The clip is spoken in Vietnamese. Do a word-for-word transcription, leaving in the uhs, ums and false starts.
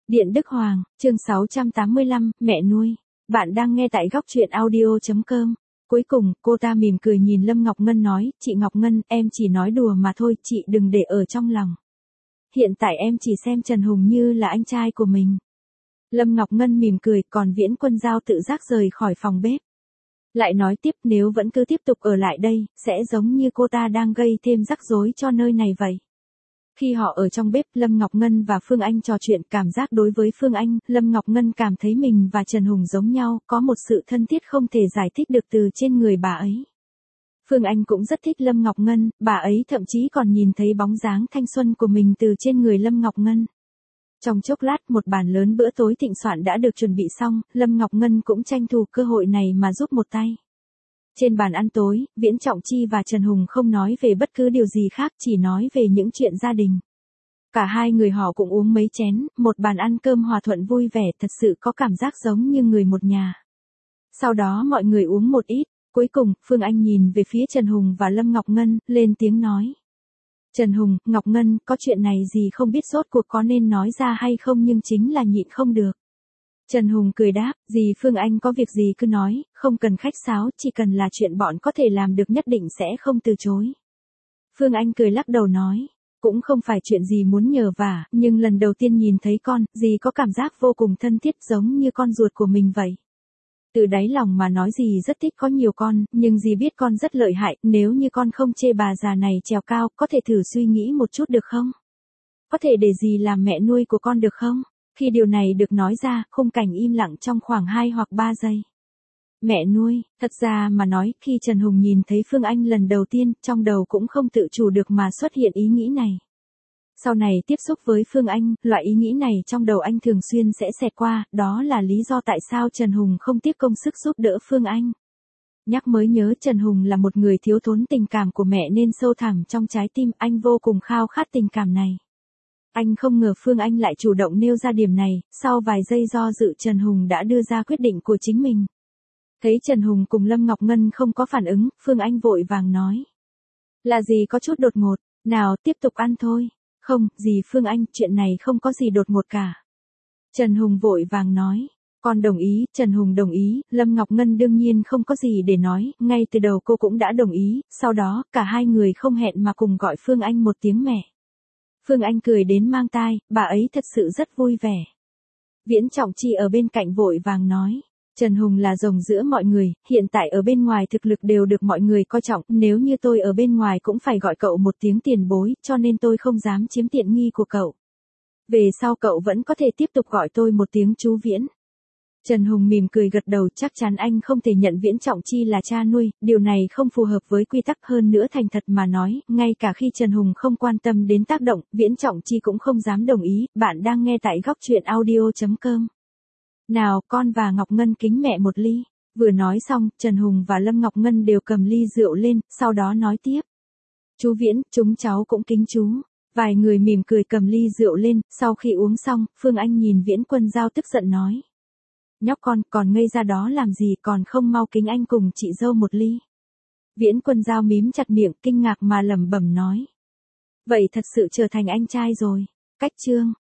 Điện Đức Hoàng, chương sáu trăm tám mươi lăm, mẹ nuôi. Bạn đang nghe tại góc truyện audio chấm com. Cuối cùng, cô ta mỉm cười nhìn Lâm Ngọc Ngân nói, chị Ngọc Ngân, em chỉ nói đùa mà thôi, chị đừng để ở trong lòng. Hiện tại em chỉ xem Trần Hùng như là anh trai của mình. Lâm Ngọc Ngân mỉm cười, còn Viễn Quân Giao tự giác rời khỏi phòng bếp. Lại nói tiếp, nếu vẫn cứ tiếp tục ở lại đây, sẽ giống như cô ta đang gây thêm rắc rối cho nơi này vậy. Khi họ ở trong bếp, Lâm Ngọc Ngân và Phương Anh trò chuyện, cảm giác đối với Phương Anh, Lâm Ngọc Ngân cảm thấy mình và Trần Hùng giống nhau, có một sự thân thiết không thể giải thích được từ trên người bà ấy. Phương Anh cũng rất thích Lâm Ngọc Ngân, bà ấy thậm chí còn nhìn thấy bóng dáng thanh xuân của mình từ trên người Lâm Ngọc Ngân. Trong chốc lát, một bàn lớn bữa tối thịnh soạn đã được chuẩn bị xong, Lâm Ngọc Ngân cũng tranh thủ cơ hội này mà giúp một tay. Trên bàn ăn tối, Viễn Trọng Chi và Trần Hùng không nói về bất cứ điều gì khác, chỉ nói về những chuyện gia đình. Cả hai người họ cũng uống mấy chén, một bàn ăn cơm hòa thuận vui vẻ, thật sự có cảm giác giống như người một nhà. Sau đó mọi người uống một ít, cuối cùng, Phương Anh nhìn về phía Trần Hùng và Lâm Ngọc Ngân, lên tiếng nói. Trần Hùng, Ngọc Ngân, có chuyện này gì không biết rốt cuộc có nên nói ra hay không, nhưng chính là nhịn không được. Trần Hùng cười đáp, dì Phương Anh có việc gì cứ nói, không cần khách sáo, chỉ cần là chuyện bọn có thể làm được nhất định sẽ không từ chối. Phương Anh cười lắc đầu nói, cũng không phải chuyện gì muốn nhờ vả, nhưng lần đầu tiên nhìn thấy con, dì có cảm giác vô cùng thân thiết giống như con ruột của mình vậy. Từ đáy lòng mà nói dì rất thích có nhiều con, nhưng dì biết con rất lợi hại, nếu như con không chê bà già này trèo cao, có thể thử suy nghĩ một chút được không? Có thể để dì làm mẹ nuôi của con được không? Khi điều này được nói ra, khung cảnh im lặng trong khoảng hai hoặc ba giây. Mẹ nuôi, thật ra mà nói, khi Trần Hùng nhìn thấy Phương Anh lần đầu tiên, trong đầu cũng không tự chủ được mà xuất hiện ý nghĩ này. Sau này tiếp xúc với Phương Anh, loại ý nghĩ này trong đầu anh thường xuyên sẽ xẹt qua, đó là lý do tại sao Trần Hùng không tiếc công sức giúp đỡ Phương Anh. Nhắc mới nhớ, Trần Hùng là một người thiếu thốn tình cảm của mẹ nên sâu thẳm trong trái tim anh vô cùng khao khát tình cảm này. Anh không ngờ Phương Anh lại chủ động nêu ra điểm này, sau vài giây do dự Trần Hùng đã đưa ra quyết định của chính mình. Thấy Trần Hùng cùng Lâm Ngọc Ngân không có phản ứng, Phương Anh vội vàng nói. Là gì có chút đột ngột, nào tiếp tục ăn thôi. Không, dì Phương Anh, chuyện này không có gì đột ngột cả. Trần Hùng vội vàng nói. Con đồng ý, Trần Hùng đồng ý, Lâm Ngọc Ngân đương nhiên không có gì để nói, ngay từ đầu cô cũng đã đồng ý, sau đó, cả hai người không hẹn mà cùng gọi Phương Anh một tiếng mẹ. Phương Anh cười đến mang tai, bà ấy thật sự rất vui vẻ. Viễn Trọng Chi ở bên cạnh vội vàng nói. Trần Hùng là rồng giữa mọi người, hiện tại ở bên ngoài thực lực đều được mọi người coi trọng, nếu như tôi ở bên ngoài cũng phải gọi cậu một tiếng tiền bối, cho nên tôi không dám chiếm tiện nghi của cậu. Về sau cậu vẫn có thể tiếp tục gọi tôi một tiếng chú Viễn. Trần Hùng mỉm cười gật đầu, chắc chắn anh không thể nhận Viễn Trọng Chi là cha nuôi, điều này không phù hợp với quy tắc, hơn nữa thành thật mà nói, ngay cả khi Trần Hùng không quan tâm đến tác động, Viễn Trọng Chi cũng không dám đồng ý. Bạn đang nghe tại góc truyện audio chấm com. Nào, con và Ngọc Ngân kính mẹ một ly. Vừa nói xong, Trần Hùng và Lâm Ngọc Ngân đều cầm ly rượu lên, sau đó nói tiếp. Chú Viễn, chúng cháu cũng kính chú. Vài người mỉm cười cầm ly rượu lên, sau khi uống xong, Phương Anh nhìn Viễn Quân Giao tức giận nói. Nhóc con, còn ngây ra đó làm gì, còn không mau kính anh cùng chị dâu một ly. Viễn Quân Giao mím chặt miệng, kinh ngạc mà lẩm bẩm nói. Vậy thật sự trở thành anh trai rồi. Cách chương.